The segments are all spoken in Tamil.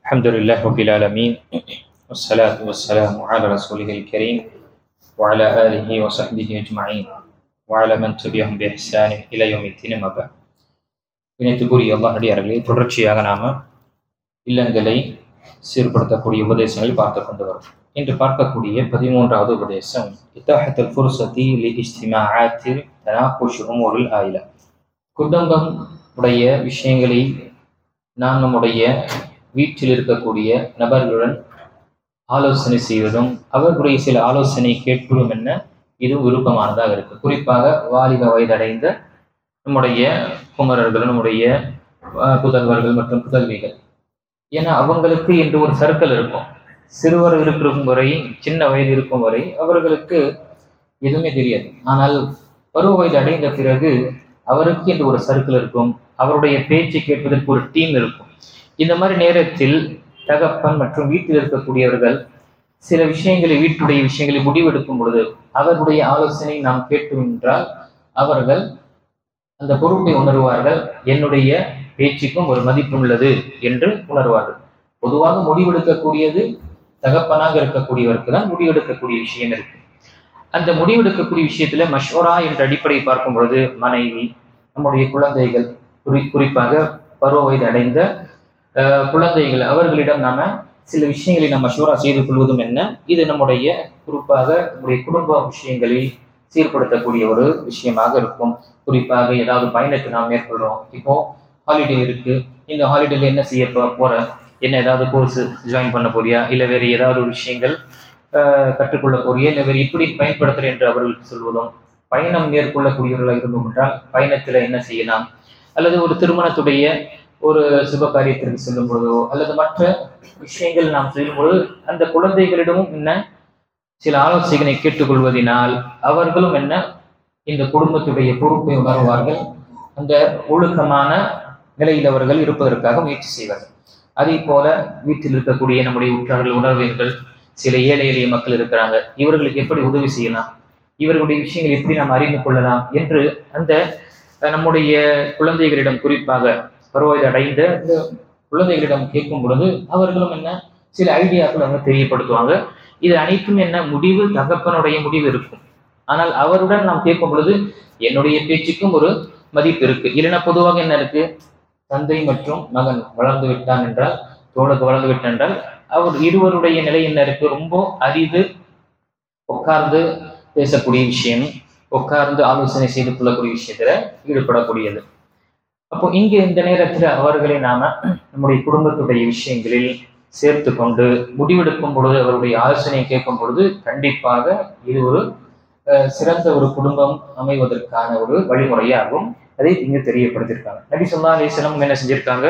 الحمد لله رب العالمين والصلاة والسلام على رسوله الكريم وعلى آله وصحبه أجمعين وعلى من تبعهم بإحسان إلى يوم الدين ما بعد. இணைத்துக்குரிய அல்லாஹ் அடியார்களே, தொடர்ச்சியாக நாம இல்லங்களை சீர்படுத்தக்கூடிய உபதேசங்களை பார்த்து கொண்டு வரும். இன்று பார்க்கக்கூடிய 13வது உபதேசம் இத்தாஹத்துல் ஃபுர்ஸதி லிஇஜ்திமாஅத்தில் தனாகுஷ் உமூரில் ஆயிலா. குடும்பம் உடைய விஷயங்களை நாம் நம்முடைய வீட்டில் இருக்கக்கூடிய நபர்களுடன் ஆலோசனை செய்வதும் அவர்களுடைய சில ஆலோசனை கேட்பதும் என்ன இது விருப்பமானதாக இருக்கு. குறிப்பாக வாலிப வயதடைந்த நம்முடைய குமரர்கள், நம்முடைய புதல்வர்கள் மற்றும் புதல்விகள், ஏன்னா அவங்களுக்கு என்று ஒரு சர்க்கிள் இருக்கும். சிறுவர் இருக்கும் வரை, சின்ன வயது இருக்கும் வரை அவர்களுக்கு எதுவுமே தெரியாது. ஆனால் பருவ வயது அடைந்த பிறகு அவருக்கு என்று ஒரு சர்க்கிள் இருக்கும். அவருடைய பேச்சை கேட்பதற்கு ஒரு டீம் இருக்கும். இந்த மாதிரி நேரத்தில் தகப்பன் மற்றும் வீட்டில் இருக்கக்கூடியவர்கள் சில விஷயங்களை, வீட்டுடைய விஷயங்களை முடிவெடுக்கும் பொழுது அவர்களுடைய ஆலோசனை நாம் கேட்டோம் என்றால் அவர்கள் அந்த பொறுப்பை உணர்வார்கள். என்னுடைய பேச்சுக்கும் ஒரு மதிப்பு உள்ளது என்று உணர்வார்கள். பொதுவாக முடிவெடுக்கக்கூடியது தகப்பனாக இருக்கக்கூடியவருக்கு தான் முடிவெடுக்கக்கூடிய விஷயம் இருக்கு. அந்த முடிவெடுக்கக்கூடிய விஷயத்துல மஷ்வரா என்ற அடிப்படை பார்க்கும் பொழுது மனைவி, நம்முடைய குழந்தைகள், குறிப்பாக பருவ வயது அடைந்த குழந்தைகள், அவர்களிடம் நாம சில விஷயங்களை நம்ம மஷ்வரா செய்து கொள்வதும் என்ன இது நம்முடைய குறிப்பாக நம்முடைய குடும்ப விஷயங்களை சீர்படுத்தக்கூடிய ஒரு விஷயமாக இருக்கும். குறிப்பாக ஏதாவது பயணத்தை நாம் மேற்கொள்றோம். இப்போ ஹாலிடே இருக்கு, இந்த ஹாலிடேல என்ன செய்ய போற, என்ன ஏதாவது கோர்ஸ் ஜாயின் பண்ண போறியா, இல்லை வேறு ஏதாவது விஷயங்கள் கற்றுக்கொள்ள போறியா, இல்லை வேறு இப்படி பயன்படுத்துற என்று அவர்களுக்கு சொல்வதும், பயணம் மேற்கொள்ளக்கூடியவர்களாக இருந்தோம் என்றால் பயணத்துல என்ன செய்யலாம், அல்லது ஒரு திருமணத்துடைய ஒரு சுப காரியத்திற்கு செல்லும் பொழுதோ அல்லது மற்ற விஷயங்கள் நாம் செய்யும் பொழுது அந்த குழந்தைகளிடமும் என்ன சில ஆலோசனைகளை கேட்டுக்கொள்வதனால் அவர்களும் என்ன இந்த குடும்பத்துடைய பொறுப்பை உணர்வார்கள். அந்த ஒழுக்கமான நிலையில் அவர்கள் இருப்பதற்காக முயற்சி செய்வார்கள். அதே போல வீட்டில் இருக்கக்கூடிய நம்முடைய உற்றார்கள், உணர்வீர்கள், சில ஏழை எளிய மக்கள் இருக்கிறாங்க, இவர்களுக்கு எப்படி உதவி செய்யலாம், இவர்களுடைய விஷயங்கள் எப்படி நாம் அறிந்து கொள்ளலாம் என்று அந்த நம்முடைய குழந்தைகளிடம், குறிப்பாக பருவவயது அடைந்த குழந்தைகளிடம் கேட்கும் பொழுது அவர்களும் என்ன சில ஐடியாக்கள் அவங்க தெரியப்படுத்துவாங்க. இது அனைத்தும் என்ன முடிவு தகப்பனுடைய முடிவு இருக்கும். ஆனால் அவருடன் நாம் கேட்கும் பொழுது என்னுடைய பேச்சுக்கும் ஒரு மதிப்பு இருக்கு. இல்லைன்னா பொதுவாக என்ன இருக்கு, தந்தை மற்றும் மகன் வளர்ந்து விட்டான் என்றால், தோளுக்கு வளர்ந்து விட்டான் என்றால் அவர் இருவருடைய நிலை என்ன இருக்கு, ரொம்ப அரிது உட்கார்ந்து பேசக்கூடிய விஷயம், உட்கார்ந்து ஆலோசனை செய்து கொள்ளக்கூடிய விஷயத்துல ஈடுபடக்கூடியது. அப்போ இங்கே இந்த நேரத்துல அவர்களை நாம நம்முடைய குடும்பத்துடைய விஷயங்களில் சேர்த்து கொண்டு முடிவெடுக்கும் பொழுது, அவருடைய ஆலோசனையை கேட்கும் பொழுது கண்டிப்பாக இது ஒரு சிறந்த ஒரு குடும்பம் அமைவதற்கான ஒரு வழிமுறையாகும். அதை இங்கு தெரியப்படுத்தியிருக்காங்க. நபி ஸல்லல்லாஹு அலைஹி வஸல்லம் என்ன செஞ்சிருக்காங்க,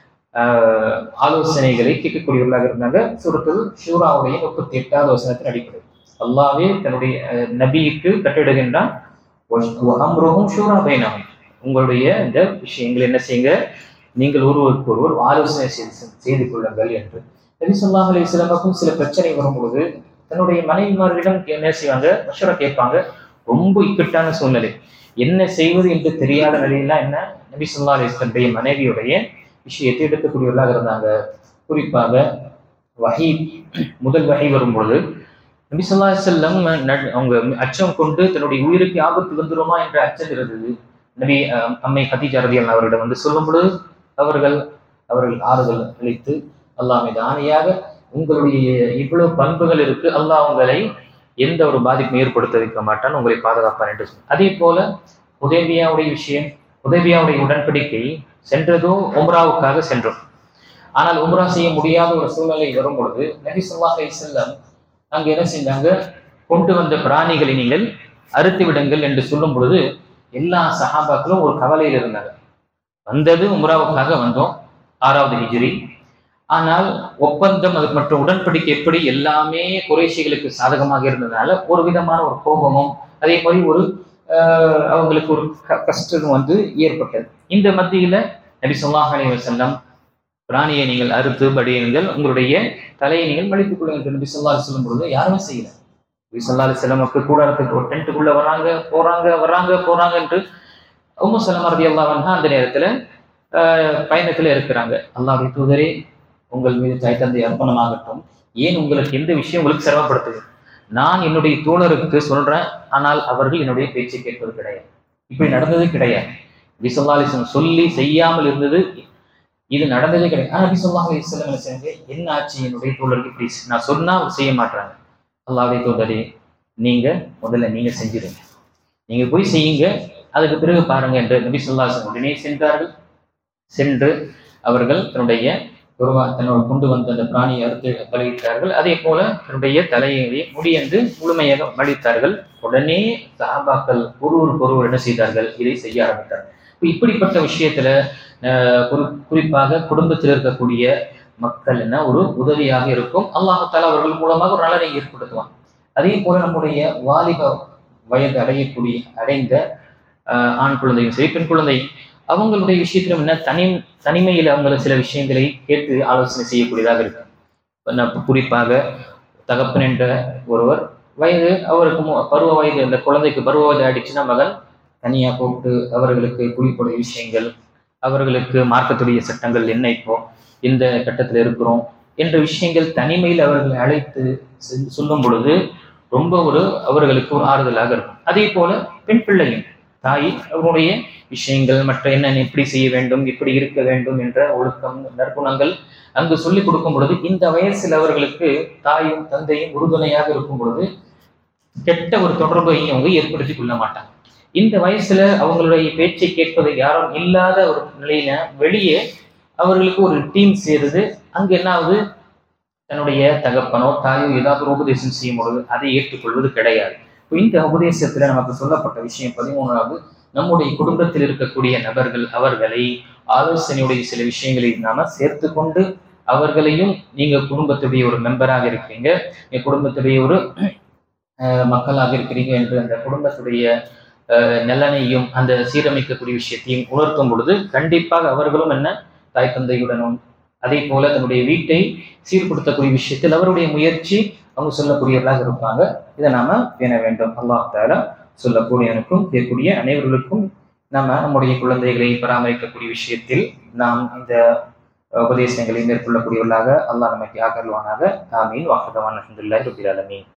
ஆலோசனைகளை கேட்கக்கூடியவர்களாக இருந்தாங்க. சூரத்துல் ஷூராவுடைய 38வது வசனத்தின் அடிப்படை அல்லாஹ்வே தன்னுடைய நபிக்கு கட்டிடுகின்றான், அம்ருஹும் ஷூரா பைனஹும், உங்களுடைய இந்த விஷயங்கள் என்ன செய்யுங்க, நீங்கள் ஒருவருக்கு ஒருவர் ஆலோசனை செய்து கொள்ளுங்கள் என்று. நபி ஸல்லல்லாஹு அலைஹி வஸல்லம் சில பிரச்சனை வரும்போது தன்னுடைய மனைவிமார்களிடம் என்ன செய்வாங்க, மஷ்வரா கேட்பாங்க. ரொம்ப இக்கட்டான சூழ்நிலை, என்ன செய்வது என்று தெரியாத நிலையெல்லாம் என்ன நபி ஸல்லல்லாஹு அலைஹி வஸல்லம் மனைவியுடைய விஷயத்தை எடுக்கக்கூடியவர்களாக இருந்தாங்க. குறிப்பாக வஹி, முதல் வஹி வரும்பொழுது நபி ஸல்லல்லாஹு அலைஹி வஸல்லம் அவங்க அச்சம் கொண்டு தன்னுடைய உயிருக்கு ஆபத்து வந்துருமா என்ற அச்சம் இருந்தது. நபி அம்மை கதீஜா ரலியல்லாஹு அவர்களிடம் வந்து சொல்லும் பொழுது அவர்கள் ஆறுதல் அளித்து, அல்லாஹ் மீது ஆணையாக உங்களுடைய இவ்வளவு பண்புகள் இருக்கு, அல்லாஹ் உங்களை எந்த ஒரு பாதிப்பும் ஏற்படுத்த வைக்க மாட்டான், உங்களை பாதுகாப்பான் என்று சொன்னார். அதே போல ஹுதைபியாவுடைய விஷயம், ஹுதைபியாவுடைய உடன்படிக்கை சென்றதோ உம்ராவுக்காக சென்றோம். ஆனால் உம்ரா செய்ய முடியாத ஒரு சூழ்நிலை வரும் பொழுது நபி ஸல்லல்லாஹு அலைஹி வஸல்லம் அங்க என்ன செஞ்சாங்க, கொண்டு வந்த பிராணிகளை நீங்கள் அறுத்து விடுங்கள் என்று சொல்லும் பொழுது எல்லா சஹாபாக்களும் ஒரு கவலையில் இருந்தாங்க. வந்தது உம்ராவுக்காக வந்தோம், 6வது ஹிஜ்ரி. ஆனால் ஒப்பந்தம் மற்றும் உடன்படிக்கை எப்படி எல்லாமே குறைஷிகளுக்கு சாதகமாக இருந்ததுனால ஒரு விதமான ஒரு கோபமும் அதே மாதிரி ஒரு அவங்களுக்கு ஒரு கஷ்டம் வந்து ஏற்பட்டது. இந்த மத்தியில நபி ஸல்லல்லாஹு அலைஹி வஸல்லம் பிராணியை நீங்கள் அறுத்து படியுங்கள், உங்களுடைய தலையை நீங்கள் மடித்துக் கொள்ளுங்கள் என்று நபி ஸல்லல்லாஹு அலைஹி வஸல்லம் பொழுது யாருமே செய்யல. நபி ஸல்லல்லாஹு அலைஹி வஸல்லம் கூடாரத்துக்கு ஒரு டென்ட்டுக்குள்ள போறாங்க என்று உம்மு ஸலமா ரலியல்லாஹு அன்ஹா அந்த நேரத்துல பயணத்துல இருக்கிறாங்க. அல்லாஹ்வுடைய தூதரே, உங்கள் மீது தாய் தந்தை அர்ப்பணமாகட்டும், ஏன் உங்களுக்கு எந்த விஷயம் உங்களுக்கு சிரமப்படுத்துது? நான் என்னுடைய தோழருக்கு சொல்றேன், ஆனால் அவர்கள் என்னுடைய பேச்சை கேட்பது கிடையாது. இப்படி நடந்தது கிடையாது. நபி ஸல்லல்லாஹு அலைஹி வஸல்லம் சொல்லி செய்யாமல் இருந்தது, இது நடந்ததே கிடையாது. ஆனால் நபி ஸல்லல்லாஹு அலைஹி வஸல்லம் செஞ்சு என்ன ஆச்சு, என்னுடைய தோழருக்கு இப்படி நான் சொன்னா அவர் செய்ய மாட்டாங்க. அல்லாஹ்வுடைய தோழரே, நீங்க முதல்ல நீங்க செஞ்சிருங்க, நீங்க போய் செய்யுங்க, அதுக்கு பிறகு பாருங்க என்று நபி ஸல்லல்லாஹு அலைஹி வஸல்லம் உடனே சென்றார்கள். சென்று அவர்கள் தன்னுடைய தன்னோட கொண்டு வந்த அந்த பிராணியை அறுத்து பலியிட்டார்கள். அதே போல தன்னுடைய தலையை முடியென்று முழுமையாக மடித்தார்கள். உடனே சஹாபாக்கள் ஒருவர் என்ன செய்தார்கள், இதை செய்ய ஆரம்பித்தார்கள். இப்படிப்பட்ட விஷயத்துல குறிப்பாக குடும்பத்தில் இருக்கக்கூடிய மக்கள் என்ன ஒரு உதவியாக இருக்கும். அல்லாஹ் தஆலா அவர்கள் மூலமாக ஒரு நலனை ஏற்படுத்துவான். அதே போல நம்முடைய வாலிப வயது அடைந்த ஆண் குழந்தையும் சரி பெண் குழந்தை, அவங்களுடைய விஷயத்திலும் என்ன தனிமையில் அவங்கள சில விஷயங்களை கேட்டு ஆலோசனை செய்யக்கூடியதாக இருக்கு. குறிப்பாக தகப்பன் என்ற ஒருவர் வயது அவருக்கு பருவ வயது, அந்த குழந்தைக்கு பருவ வயது ஆயிடுச்சுன்னா மகன் தனியா கூப்பிட்டு அவர்களுக்கு குளிப்படைய விஷயங்கள், அவர்களுக்கு மார்க்கத்துடைய சட்டங்கள் என்ன, இப்போ இந்த கட்டத்தில் இருக்கிறோம் என்ற விஷயங்கள் தனிமையில் அவர்களை அழைத்து சொல்லும் பொழுது ரொம்ப அவர்களுக்கு ஒரு ஆறுதலாக இருக்கும். அதே போல பெண் பிள்ளையும் தாய் அவருடைய விஷயங்கள் மற்ற என்ன எப்படி செய்ய வேண்டும், எப்படி இருக்க வேண்டும் என்ற ஒழுக்கம் நற்குணங்கள் அங்கு சொல்லிக் கொடுக்கும் பொழுது இந்த வயசில் அவர்களுக்கு தாயும் தந்தையும் உறுதுணையாக இருக்கும் பொழுது கெட்ட ஒரு தொடர்பையும் அவங்க ஏற்படுத்திக் கொள்ள மாட்டாங்க. இந்த வயசுல அவங்களுடைய பேச்சை கேட்பது யாரும் இல்லாத ஒரு நிலையில வெளியே அவர்களுக்கு ஒரு டீம் சேருது. அங்கு என்ன ஆகுது, தன்னுடைய தகப்பனோ தாயோ ஏதாவது ஒரு உபதேசம் செய்யும் பொழுது அதை ஏற்றுக்கொள்வது கிடையாது. இந்த உபதேசத்துல நமக்கு சொல்லப்பட்ட விஷயம் 13வது, நம்முடைய குடும்பத்தில் இருக்கக்கூடிய நபர்கள் அவர்களை ஆலோசனையுடைய சில விஷயங்களை நாம சேர்த்து கொண்டு அவர்களையும், நீங்க குடும்பத்துடைய ஒரு மெம்பராக இருக்கிறீங்க, நீங்க குடும்பத்துடைய ஒரு மக்களாக இருக்கிறீங்க என்று அந்த குடும்பத்துடைய நலனையும் அந்த சீரமைக்கக்கூடிய விஷயத்தையும் உணர்த்தும் பொழுது கண்டிப்பாக அவர்களும் என்ன தாய் தந்தையுடனும் அதே போல தன்னுடைய வீட்டை சீர்படுத்தக்கூடிய விஷயத்தில் அவருடைய முயற்சி அவங்க சொல்லக்கூடியவர்களாக இருப்பாங்க. இதை நாம பேண வேண்டும். அல்லாஹ் தஆலா சொல்லக்கூடியவனுக்கும் கேட்கக்கூடிய அனைவர்களுக்கும் நம்முடைய குழந்தைகளை பராமரிக்கக்கூடிய விஷயத்தில் நாம் இந்த உபதேசங்களை மேற்கொள்ளக்கூடியவர்களாக அல்லாஹ் நமக்கு ஆகர்வானாக. ஆமீன். வாஹதவான் அல்ஹம்துலில்லாஹி ரப்பில் ஆலமீன்.